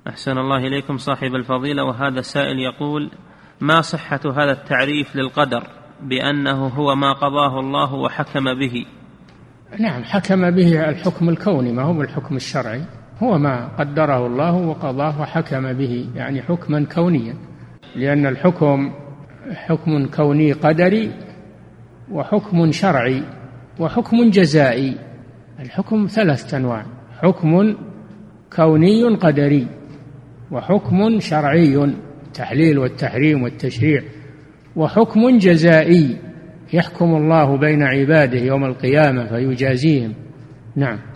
أحسن الله إليكم صاحب الفضيلة. وهذا السائل يقول: ما صحة هذا التعريف للقدر بأنه هو ما قضاه الله وحكم به؟ نعم، حكم به الحكم الكوني، ما هو الحكم الشرعي، هو ما قدره الله وقضاه وحكم به، يعني حكما كونيا، لأن الحكم حكم كوني قدري وحكم شرعي وحكم جزائي. الحكم 3 أنواع: حكم كوني قدري، وحكم شرعي التحليل والتحريم والتشريع، وحكم جزائي يحكم الله بين عباده يوم القيامة فيجازيهم. نعم.